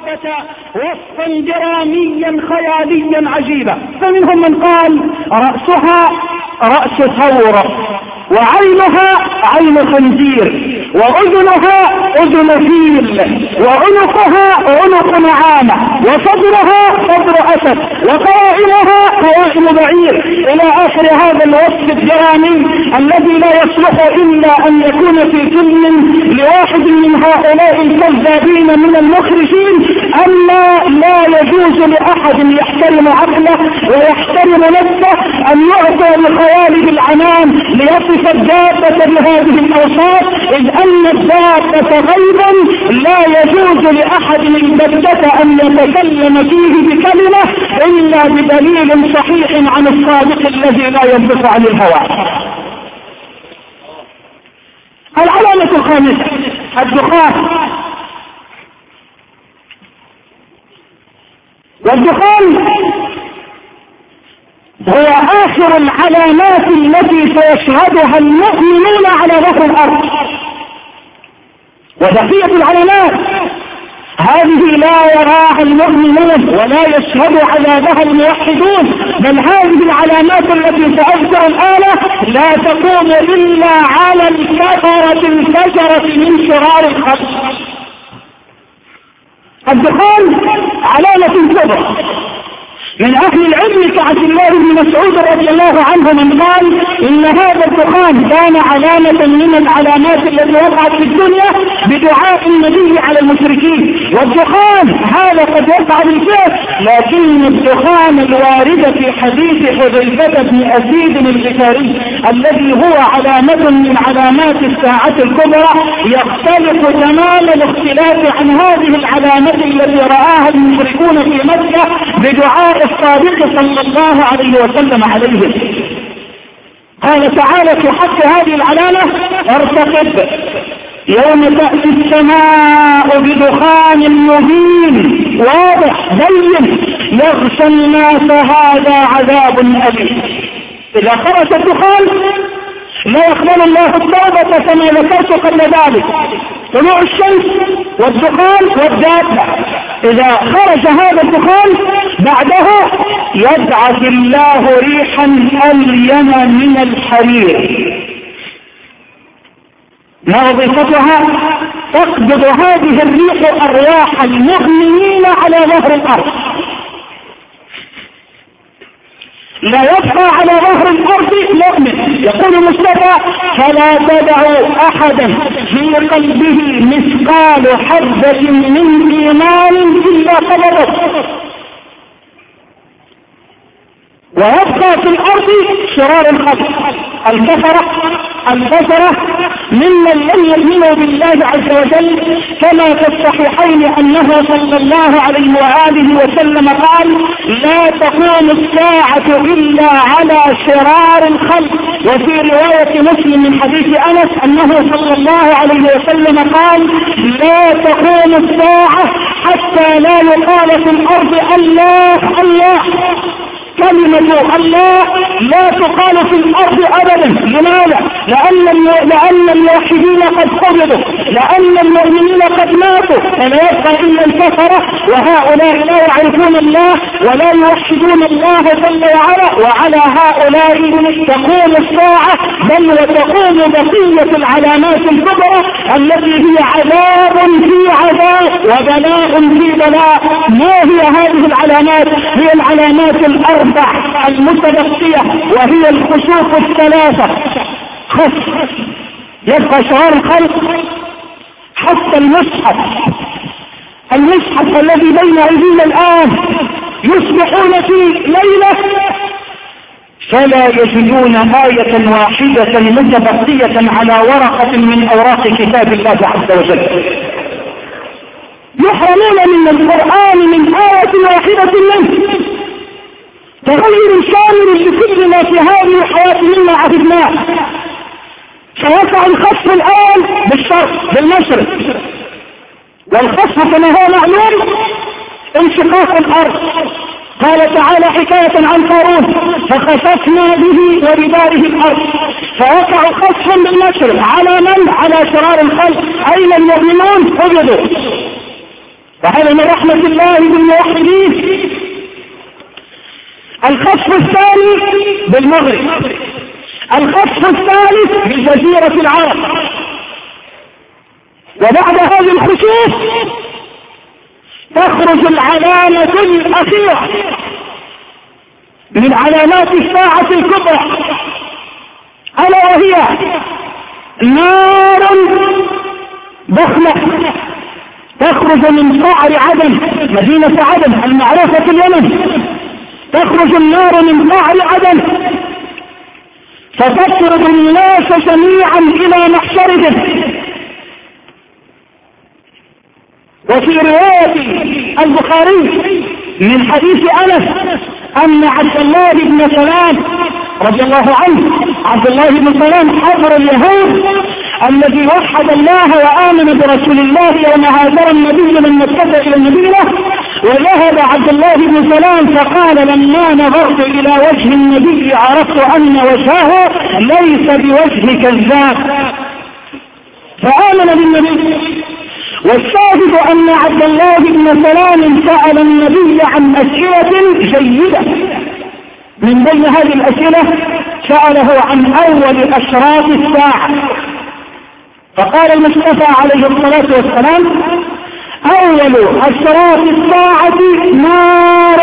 الدابة وصفا دراميا خياليا عجيبا. فمنهم من قال رأسها رأس ثور، وعينها عين خنزير، وأذنها أذن فيل، وعنقها عنق نعامة، وصدرها صدر أسد، وقوائمها قوائم بعير، إلى آخر هذا الوصف الدرامي الذي لا يصلح إلا أن يكون في فيلم لواحد من هؤلاء الكذابين من المخرجين. أما لا يجوز لأحد يحترم عقله ويحترم نفسه أن يعطى لخياله العنان ليصف الدابة بهذه الأوصاف، إذ أن الدابة غيبا لا يجوز لأحد البتة أن يتكلم فيه بكلمة إلا بدليل صحيح عن الصادق الذي لا ينطق عن الهوى. العلامة الخامسة الدخان. والدخان هو آخر العلامات التي سيشهدها المؤمنون على ظهر الأرض، وبقية العلامات هذه لا يراها المؤمنون ولا يشهد عذابها الموحدون، بل هذه العلامات التي سأذكر الآن لا تقوم إلا على الكفرة الفجرة من شرار الخلق. الدخان علامة كبرى. من أهل العلم كعبد الله بن مسعود رضي الله عنه من قال إن هذا الدخان كان علامة من العلامات التي وقعت في الدنيا بدعاء النبي على المشركين. والدخان هذا قد وقع بالفعل، لكن الدخان الوارد في حديث حذيفة بن أسيد الغفاري الذي هو علامة من علامات الساعة الكبرى يختلف تمام الاختلاف عن هذه العلامات التي رآها المشركون في مكة بدعاء الصادق صلى الله عليه وسلم عليه. قال تعالى في حق هذه العلامة ارتقب يوم تأتي السماء بدخان مبين واضح بين يغشى الناس هذا عذاب أليم. إذا خرج الدخان لا يقبل الله التوبة كما ذكرت قبل ذلك. طلوع الشمس والدخان والدابة، إذا خرج هذا الدخان بعده يبعث الله ريحا ألين من الحرير. ما وظيفتها؟ تقبض هذه الريح أرواح المؤمنين على ظهر الأرض. لا يبقى على ظهر الأرض مؤمن. يقول مصطفى فلا تدعوا أحدا في قلبه مثقال حبة من إيمان إلا قبضه. ويبقى في الأرض شرار الخلق الكفرة ممن لم يؤمنوا بالله عز وجل، كما في الصحيحين أنه صلى الله عليه وآله وسلم قال لا تقوم الساعة إلا على شرار الخلق. وفي رواية مسلم من حديث أنس أنه صلى الله عليه وسلم قال لا تقوم الساعة حتى لا يقال في الأرض الله الله. كلمة الله لا تقال في الأرض أبدا. لماذا؟ لأن الموحدين قد قبضوا، لأن المؤمنين قد ماتوا، فلا يبقى إلا الكفرة، وهؤلاء لا يعرفون الله ولا يوحدون الله جل وعلا. وعلى هؤلاء تقوم الساعة، بل وتقوم بقية العلامات الكبرى التي هي عذاب في عذاب وبلاء في بلاء. ما هي هذه العلامات؟ هي العلامات الأربع المتبقية، وهي الخسوف الثلاثة. خسف يبقى شرار الخلق حتى المصحف الذي بين أيدينا الآن يصبحون في ليلة فلا يجدون آية واحدة متبقية على ورقة من أوراق كتاب الله عز وجل. يحرمون من القرآن من آية واحدة منه، تغير شامل لكل ما في هذه الحياة مما عهدناه. فيقع الخسف الآن بالشرق بالمشرق، والخسف كما هو معلوم انشقاق الأرض. قال تعالى حكاية عن قارون فخسفنا به وبداره الأرض. فيقع خسف بالمشرق على من؟ على شرار الخلق. أين المؤمنون؟ قبضوا. وهذا من رحمة الله بالموحدين. الخسف الثاني بالمغرب، الخسف الثالث بجزيرة العرب. وبعد هذه الخسوف تخرج العلامة الأخيرة من علامات الساعة الكبرى، ألا وهي نار ضخمة تخرج من قعر عدن، مدينة عدن المعروفة في اليمن. تخرج النار من قعر عدن فتطرد الناس جميعا إلى محشرهم. وفي رواية البخاري من حديث أنس أن عبد الله بن سلام رضي الله عنه، عبد الله بن سلام حبر اليهود الذي وحد الله وآمن برسول الله يوم هاجر النبي من مكة إلى المدينة، وذهب عبد الله بن سلام فقال لما نظرت إلى وجه النبي عرفت أن وجهه ليس بوجه كذاب، فآمن بالنبي. والشاهد أن عبد الله بن سلام سأل النبي عن أسئلة جيدة. من بين هذه الأسئلة سأله عن أول أشراط الساعة، فقال المصطفى عليه الصلاة والسلام أول أشراط الساعة نار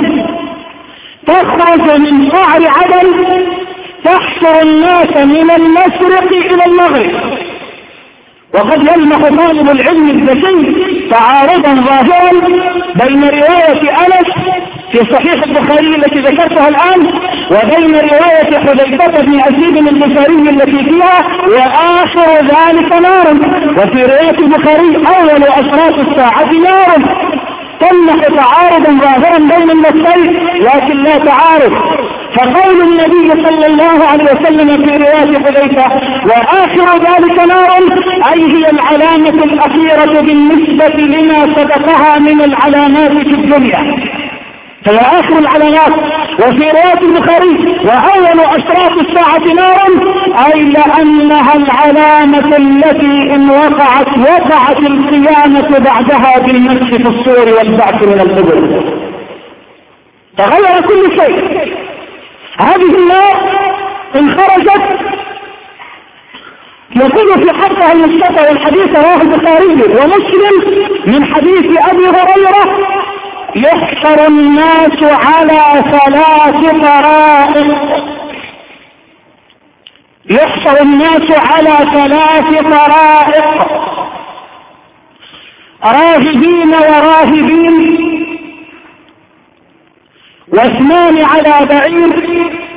تخرج من قعر عدن تحشر الناس من المشرق إلى المغرب. وقد يلمح طالب العلم الذكي تعارضا ظاهرا بين رواية أنس في صحيح البخاري التي ذكرتها الآن وبين رواية حذيفة بن أسيد البخاري التي فيها وآخر ذلك نار. وفي رواية البخاري أول أشراط الساعة نار. تلمح تعارضا ظاهرا بين النصين لكن لا تعارض. فقول النبي صلى الله عليه وسلم في رواية حذيفة وآخر ذلك نار أي هي العلامة الأخيرة بالنسبة لما سبقها من العلامات في الدنيا، فهي آخر العلامات. وفي رواية البخاري وأول أشراط الساعة نار أي لأنها العلامة التي إن وقعت القيامة بعدها بالنفخ في الصور والبعث من القبور. تغير كل شيء. هذه النار إن خرجت يقول في حقها المصطفى والحديث رواه البخاري ومسلم من حديث أبي هريرة يحشر الناس على ثلاث طرائق. يحشر الناس على ثلاث طرائق راهبين وراهبين واثنان على بعير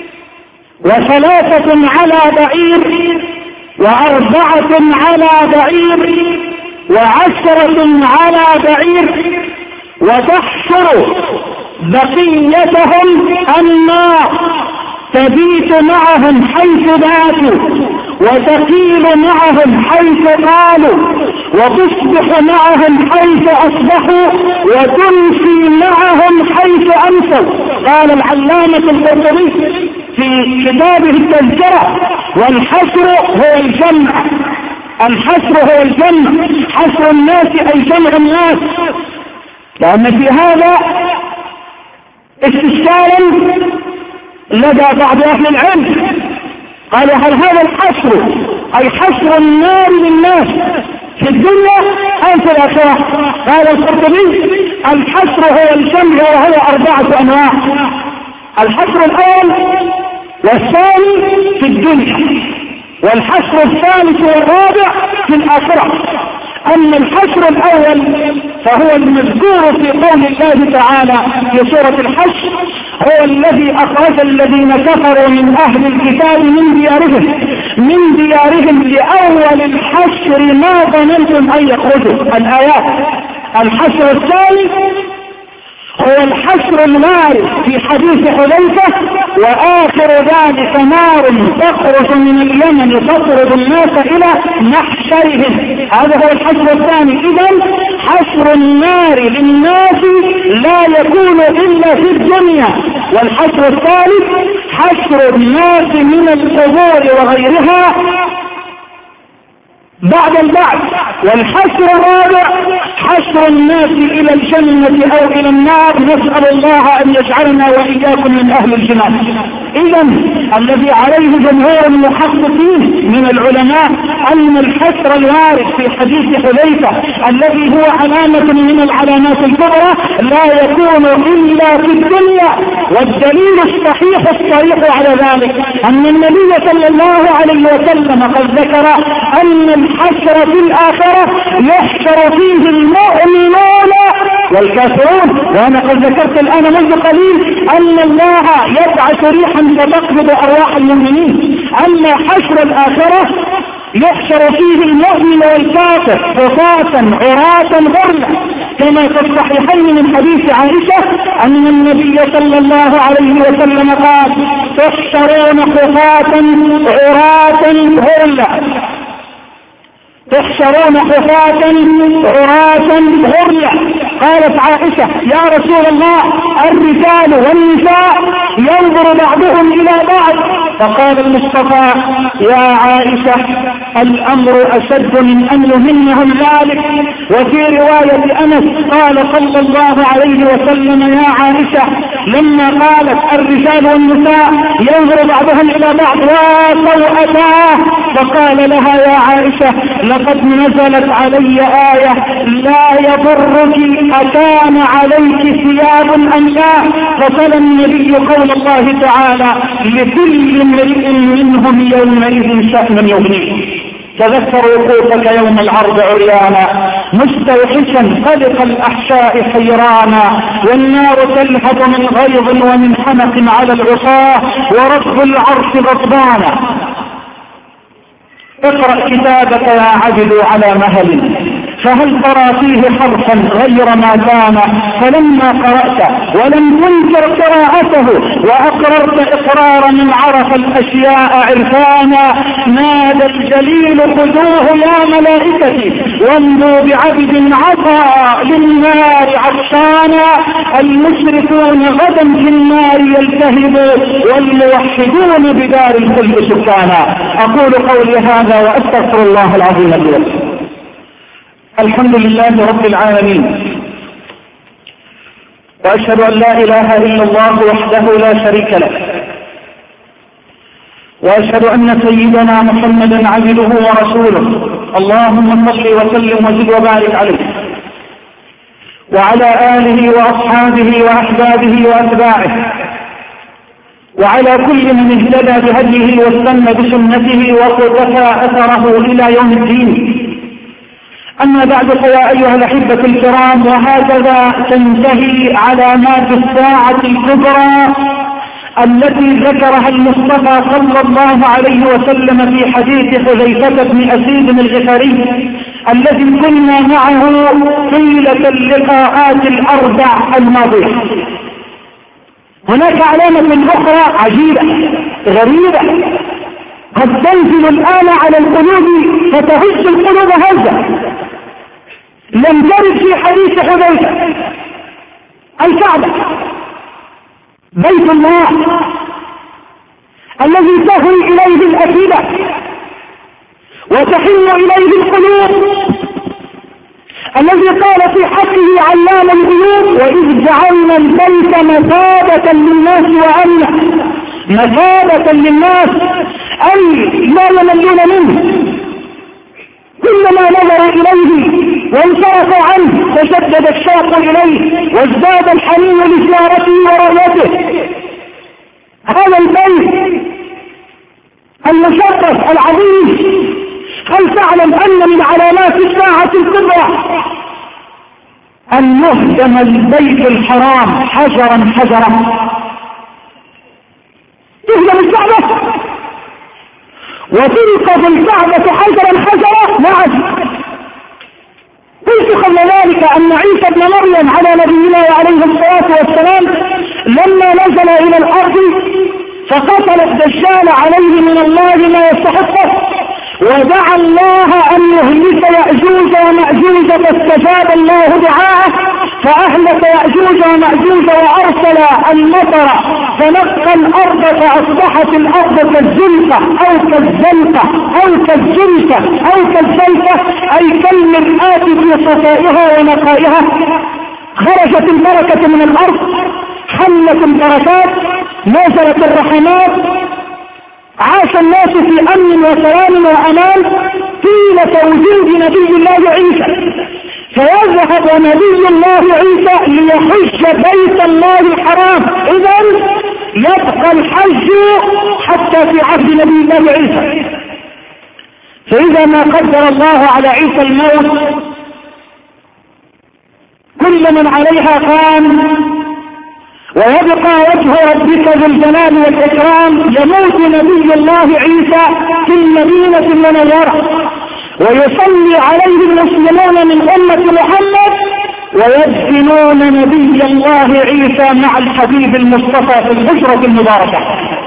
وثلاثة على بعير وأربعة على بعير وعشرة على بعير وتحشر بقيتهم النار تبيت معهم حيث باتوا وتقيل معهم حيث قالوا وتصبح معهم حيث أصبحوا وتمسي معهم حيث أمسوا. قال العلامة القرطبي في كتابه التذكرة والحشر هو الجمع. الحشر هو الجمع، حشر الناس أي جمع الناس، لأن في هذا استشكالا لدى بعض أهل العلم. قال هل هذا الحشر أي حشر النار للناس في الدنيا أم في الآخرة؟ قال القرطبي الحشر هو الجمع وهو 4 أنواع. الحشر الأول والثاني في الدنيا والحشر الثالث والرابع في الآخرة. أما الحشر الأول فهو المذكور في قول الله تعالى في سورة الحشر هو الذي أخرج الذين كفروا من أهل الكتاب من ديارهم لأول الحشر ما ظننتم أن يخرجوا. الآيات. الحشر الثاني هو الحشر النار في حديث حذيفة وآخر ذلك نار تخرج من اليمن تطرد الناس إلى محشرهم. هذا هو الحشر الثاني. إذن حشر النار للناس لا يكون إلا في الدنيا. والحشر الثالث حشر الناس من القبور وغيرها بعد البعث. والحشر الرابع حشر الناس الى الجنة او الى النار، نسأل الله ان يجعلنا واياكم من اهل الجنة. اذا الذي عليه جمهور المحققين من العلماء ان الحشر الوارد في حديث حذيفة الذي هو علامة من العلامات الكبرى لا يكون الا في الدنيا. والدليل الصحيح الصريح على ذلك ان النبي صلى الله عليه وسلم قد ذكر ان الحشر في الاخرة يحشر فيه المؤمنون والكافرون. وانا قد ذكرت الان منذ قليل ان الله يبعث ريحا فتقبض ارواح المؤمنين. اما حشر الاخرة يحشر فيه المؤمن والكافر حفاة عراة غرلا، كما في الصحيحين من حديث عائشة ان النبي صلى الله عليه وسلم قال: تحشرون حفاة عراة غرلا، تحشرون حفاة عراة غرلا. قالت عائشة: يا رسول الله، الرجال والنساء ينظر بعضهم الى بعض. فقال المصطفى: يا عائشة، الامر اشد من ان يهمهم ذلك. وفي رواية انس قال صلى الله عليه وسلم: يا عائشة، لما قالت الرجال والنساء ينظر بعضهم الى بعض وسوءتاه، فقال لها: يا عائشة، لقد نزلت علي آية لا يضرك أكان عليك ثياب أم لا. فصل النبي قول الله تعالى: لكل امرئ منهم يومئذ شأن يغنيه. تذكر وقوفك يوم العرض عريانا مستوحشا قلق الأحشاء حيرانا، والنار تلهب من غيظ ومن حنق على العصاة، ورب العرش غضبانا. اقرأ كتابك يا عبد على مهل، فهل ترى فيه حرفا غير ما كان؟ فلما قرأت ولم تنكر قراءته وأقررت إقرار من عرف الأشياء عرفانا، نادى الجليل: خذوه يا ملائكتي وامضوا بعبد عطى للنار عطشانا. المشركون غدا في النار يلتهبوا، والموحدون بدار الخلد سكانا. أقول قولي هذا وأستغفر الله العظيم لي ولكم. الحمد لله رب العالمين، وأشهد أن لا إله إلا الله وحده لا شريك له، وأشهد أن سيدنا محمدا عبده ورسوله. اللهم صل وسلم وزد وبارك عليه وعلى آله وأصحابه وأحبابه وأتباعه وعلى كل من اهتدى بهديه واستنى بسنته وقتفى أثره إلى يوم الدين. أما بعد، فيا أيها الأحبة الكرام، وهكذا تنتهي علامات الساعة الكبرى التي ذكرها المصطفى صلى الله عليه وسلم في حديث حذيفة بن أسيد الغفاري الذي كنا معه طيلة اللقاءات الأربع الماضية. هناك علامة أخرى عجيبة غريبة قد تنزل الآن على القلوب فتهز القلوب هزة لم ترد في حديث حذيفة. الكعبة، بيت الله الذي تهوي إليه الأفئدة وتحن إليه القلوب، الذي قال في حقه علام الغيوب: وإذ جعلنا البيت مثابة للناس وأمنا. مثابة للناس أي لا يملون منه، كلما نظر إليه وانصرفوا عنه تشدد الشوق إليه وازداد الحنين لزيارته ورؤيته. هذا البيت المشرف العظيم، هل تعلم أن من علامات الساعة الكبرى أن يهدم البيت الحرام حجرا حجرا؟ تهدم الكعبة وتنقض الكعبة حجرا حجرا؟ نعم. قلت قبل ذلك أن عيسى بن مريم على نبينا عليه الصلاة والسلام لما نزل إلى الأرض فقتل الدجال عليه من الله ما يستحقه، ودعا الله أن يهلك يأجوج ومأجوج، فاستجاب الله دعاءه فأهلك يأجوج ومأجوج وأرسل المطر فنقى الأرض فأصبحت الأرض كالزلقة أو كالزلقة أو كالزلقة أو كالزلقة، أي كالمرآة في صفائها ونقائها. خرجت البركة من الأرض، حلت البركات، نزلت الرحمات، عاش الناس في أمن وسلام وأمان طيلة وجود نبي الله عيسى. فيذهب نبي الله عيسى ليحج بيت الله الحرام، إذن يبقى الحج حتى في عهد نبي الله عيسى. فإذا ما قدر الله على عيسى الموت، كل من عليها فان ويبقى وجه ربك ذو الجلال والإكرام، يموت نبي الله عيسى في المدينة المنورة، ويصلي عليه المسلمون من أمة محمد، ويدفنون نبي الله عيسى مع الحبيب المصطفى في الحجرة المباركة.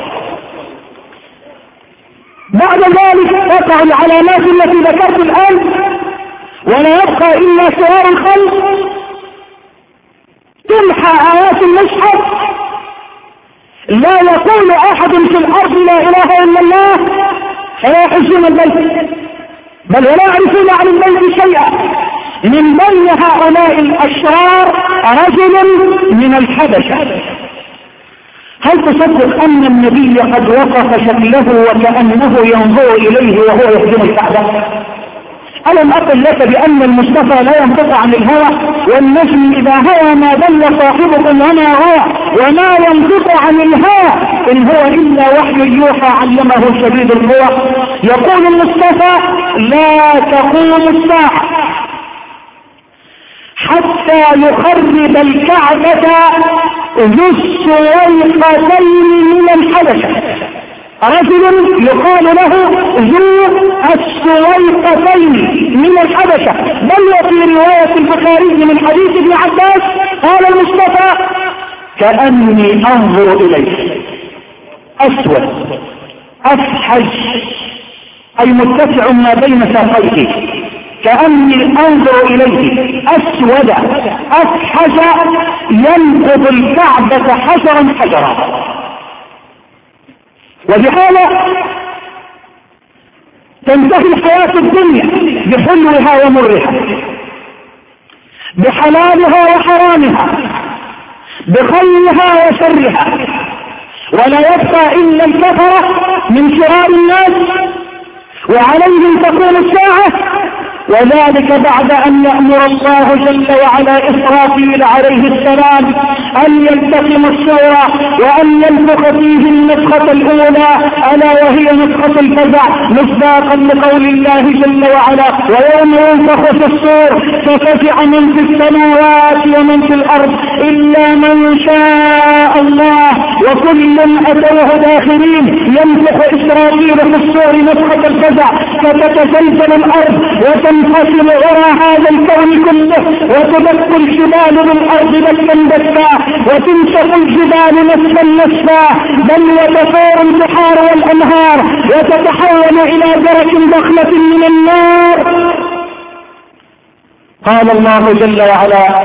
بعد ذلك تقع العلامات التي ذكرت الآن، ولا يبقى إلا شرار الخلق، تمحى آيات المصحف، لا يقول أحد في الأرض لا إله إلا الله فلا يحجون البيت، بل ولا يعرفون عن البيت شيئا. من بين هؤلاء الأشرار رجل من الحبشة. هل تصدق أن النبي قد وقف شكله وكأنه ينظر إليه وهو يهدم الكعبة؟ ألم أقل لك بأن المصطفى لا ينطق عن الهوى، والنجم إذا هوى ما ضل صاحبكم وما غوى، وما ينطق عن الهوى إن هو إلا وحي يوحى علمه شديد القوى. يقول المصطفى: لا تقوم الساعة حتى يخرب الكعبة ذو السويقتين من الحبشة. رجل يقال له ذو السويقتين من الحبشة، بل وفي رواية البخاري من حديث ابن عباس قال المصطفى: كأني أنظر إليه أسود أفحج، أي متسع ما بين ساقيه، كأني أنظر إليه أسود أفحج ينقض الكعبة حجرا حجرا. وبهذا تنتهي الحياة الدنيا بحلوها ومرها، بحلالها وحرامها، بخيرها وشرها، ولا يبقى إلا الكفرة من شرار الناس، وعليهم تكون الساعة. وذلك بعد أن يأمر الله جل وعلا إسرافيل عليه السلام أن يلتقم الصورة وأن ينفخ فيه النفخة الأولى، ألا وهي نفخة الفزع، مصداقا لقول الله جل وعلا: ويوم ينفخ في الصور ففزع من في السماوات ومن في الأرض إلا من شاء الله وكل أتوه داخلين. ينفخ إسرافيل في الصور نفخة الفزع فتتزلزل الأرض وتنفصل غرى هذا الكون كله، وتدق الجبال بالأرض دكا دكا، وتنشق الجبال نسفا نسفا، بل وتفور البحار والأنهار وتتحول إلى درك ضخمة من النار. قال الله جل وعلا: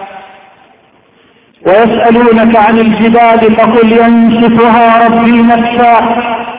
ويسألونك عن الجبال فقل ينسفها ربي نسفا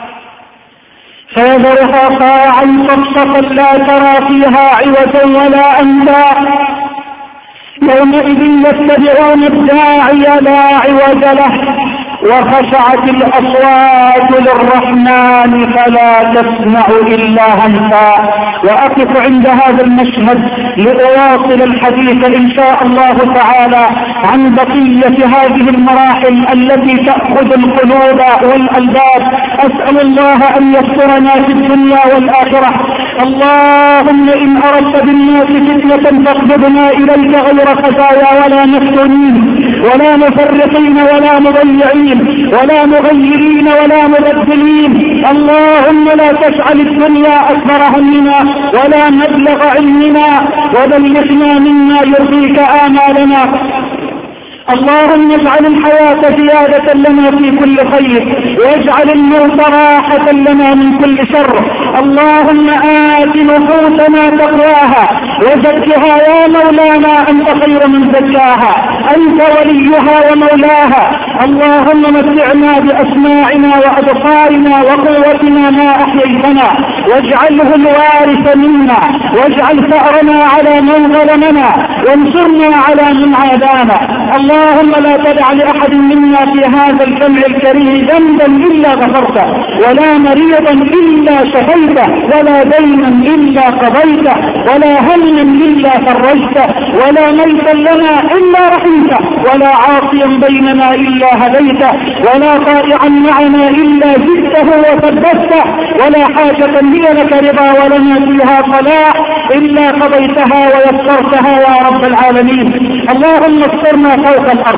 فيذرها قاعا صفصفا لا ترى فيها عوجا ولا أمتا، يومئذ يتبعون الداعي لا عوج له، وخشعت الأصوات للرحمن فلا تسمع إلا همسا. وأقف عند هذا المشهد لأواصل الحديث إن شاء الله تعالى عن بقية هذه المراحل التي تأخذ القلوب والألباب. أسأل الله أن يسترنا في الدنيا والآخرة. اللهم إن أردت بالناس فتنة فاقبضنا إليك غير خزايا ولا مفتونين ولا مفرقين ولا مضيعين ولا مغيرين ولا مبدلين. اللهم لا تجعل الدنيا أكبر همنا ولا مبلغ علمنا، وبلغنا مما يرضيك آمالنا. اللهم اجعل الحياة زيادة لنا في كل خير، واجعل الموت راحة لنا من كل شر. اللهم آت نفوسنا تقواها وزكها يا مولانا أنت خير من زكاها، أنت وليها ومولاها. اللهم متعنا بأسماعنا وأبصارنا وقوتنا ما أحييتنا، واجعله الوارث منا، واجعل ثأرنا على من ظلمنا، وانصرنا على من عادانا. اللهم لا تدع لأحد منا في هذا الجمع الكريم ذنبا إلا غفرته، ولا مريضا إلا شفيته، ولا دينا إلا قضيته، ولا هما إلا فرجته، ولا ميتا لنا إلا رحمته، ولا عاصيا بيننا إلا هديته، ولا طائعا معنا إلا زدته وثبته، ولا حاجة هي لك رضا ولنا فيها صلاح إلا قضيتها ويسرتها يا رب العالمين. اللهم استرنا فوق الأرض،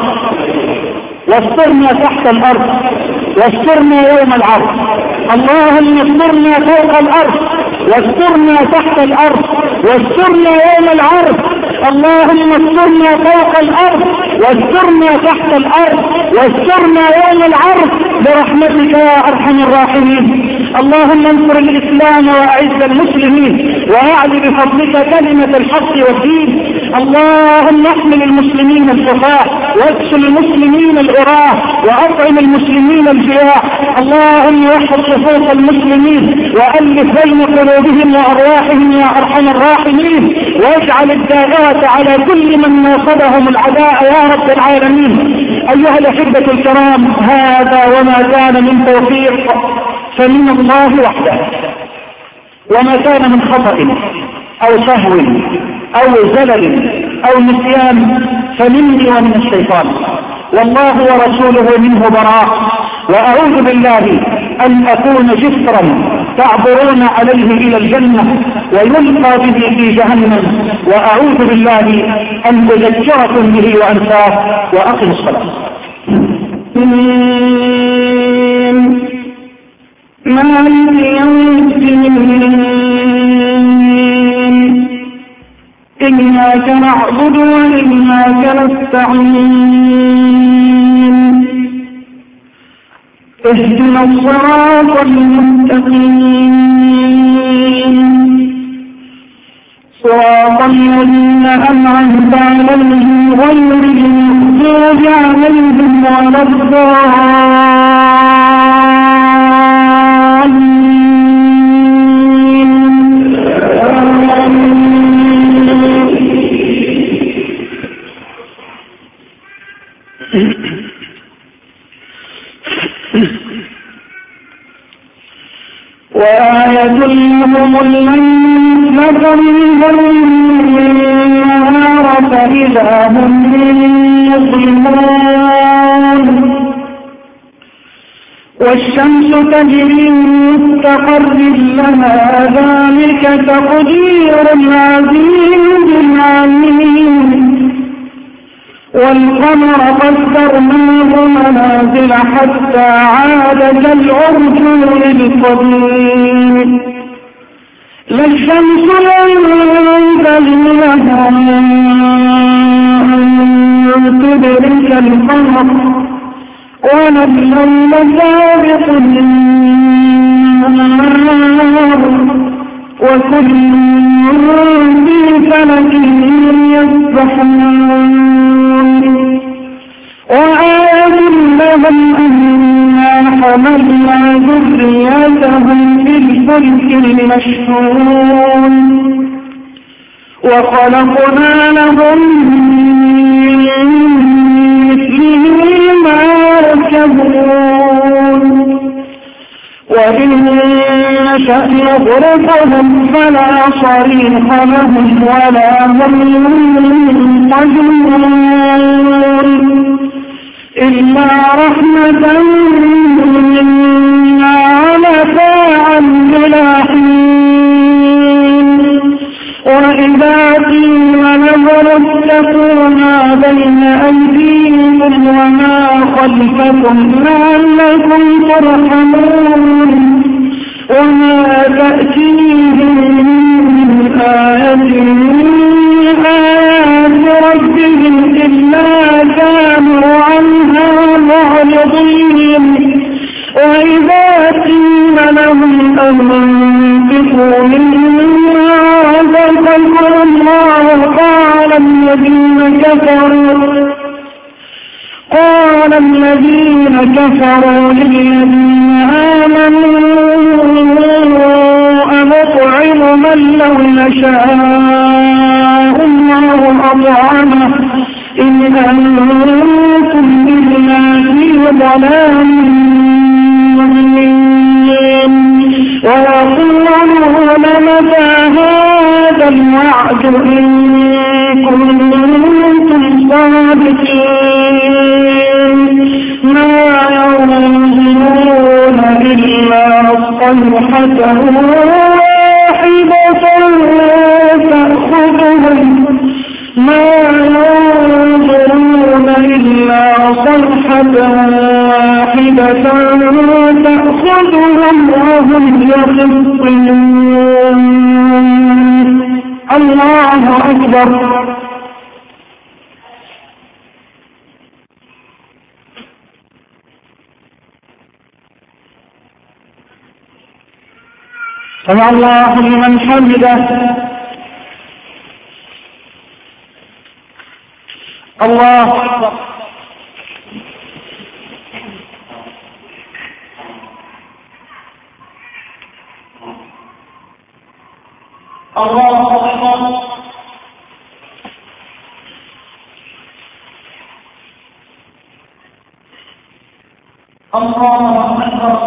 واسترنا تحت الأرض، واسترنا يوم العرض. اللهم استرنا فوق الأرض، واسترنا تحت الأرض، واسترنا يوم العرض. اللهم استرنا فوق الأرض، واسترنا تحت الأرض، واسترنا يوم العرض برحمتك يا أرحم الراحمين. اللهم انصر الإسلام وأعز المسلمين، وأعل بفضلك كلمة الحق والدين. اللهم احمل المسلمين الشفاء، واكسل المسلمين العراة، وأطعم المسلمين الجياع. اللهم وحد صفوف المسلمين، وألف بين قلوبهم وأرواحهم يا أرحم الراحمين، واجعل الداغات على كل من ناصبهم العداء يا رب العالمين. أيها الأحبة الكرام، هذا وما كان من توفيق فمن الله وحده، وما كان من خطأ أو سهو أو زلل أو نسيان فمني ومن الشيطان، والله ورسوله منه براء. وأعوذ بالله أن أكون جسرا تعبرون عليه إلى الجنة ويلقى به في جهنم، وأعوذ بالله أن أذكركم به وأنساه. وأقم الصلاة. مالك يوم الدين، إياك نعبد وإياك نستعين، اهدنا الصراط المستقيم، صراط الذين أنعمت عليهم غير المغضوب عليهم ولا الضالين. وآية لهم الليل نضرب النهار فإذا هم يظلمون، والشمس تجري مستقر لها ذلك تقدير العزيز العليم، والقمر قدرناه منازل حتى عاد كالعرجون القديم، لا الشمس ينبغي لها أن تدرك القمر، ولا الليل سابق النهار، وكل في فلك يسبحون. وآية لهم أنا حملنا ذريتهم في الفلك المشحون، وخلقنا لهم من مثله ما يركبون، وإن نشأ نغرقهم فلا صريخ لهم ولا هم ينقذون، إلا رحمة منا ومتاعا إلى حين. وإذا قيل لهم اتقوا ما بين أيديكم وما خلفكم لعلكم ترحمون، وما تأتيهم من آية من آيات ربهم إلا كانوا أنفقوا مما رزقكم الله قال الذين كفروا للذين آمنوا أنطعم من لو نشاء الله أطعمه إن أنتم إلا في ضلال مبين ويقولون متى هذا الوعد إن كنتم صادقين ما ينظرون إلا صيحة واحدة تأخذهم ما ينظرون إلا صيحة واحدة تأخذهم وهم يخصمون. الله أكبر. سمع الله لمن حمده. الله أكبر. الله أكبر. الله أكبر.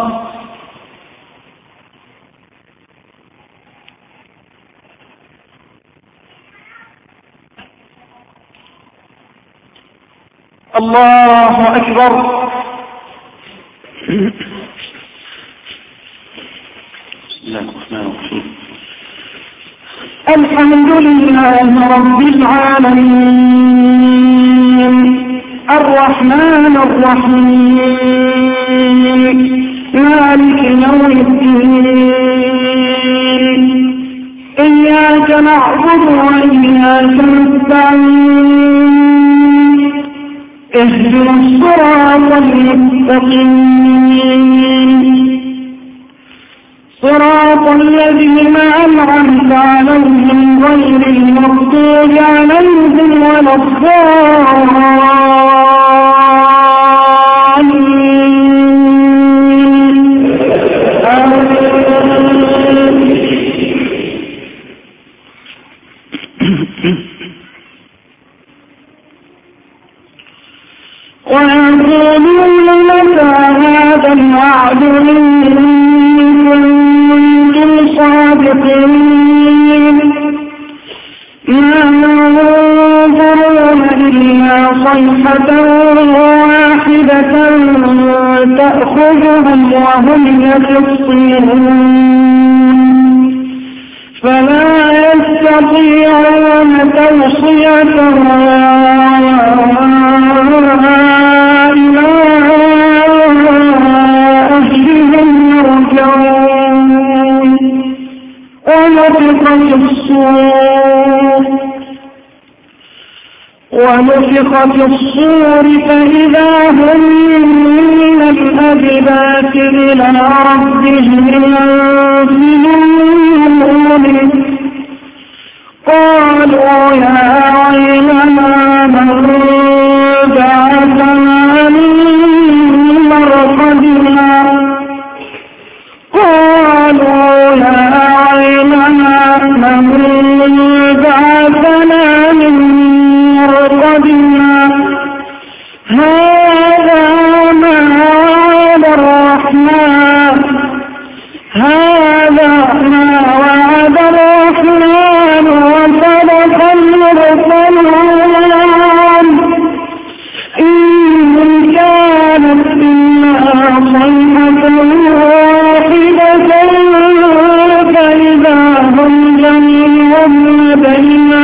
الله أكبر. الحمد لله رب العالمين الرحمن الرحيم مالك يوم الدين إياك نعبد وإياك نستعين اهدنا الصراط المستقيم صراط الذين أنعمت عليهم غير المغضوب عليهم ولا ويقولون متى هذا الوعد إن كنتم صادقين ما ينظرون إلا صيحة واحدة تأخذهم وهم يخصمون فلا يستطيعون توصية إلى أهلهم يرجعون ونفخ في الصور فإذا هم من الأجداث إلى ربهم ينسلون قالوا يا ويلنا من بعثنا من مرقدنا قالوا يا ويلنا من بعثنا من مرقدنا هذا ما وعد الرحمن وصدق المرسلون إن كانت إلا صيحة واحدة فإذا هم جميع لدينا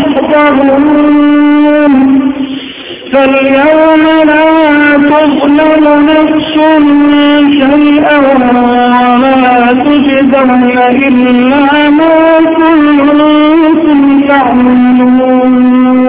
محضرون فاليوم لا تظلم نفس شيئا ولا تجزون إلا ما كنتم تعملون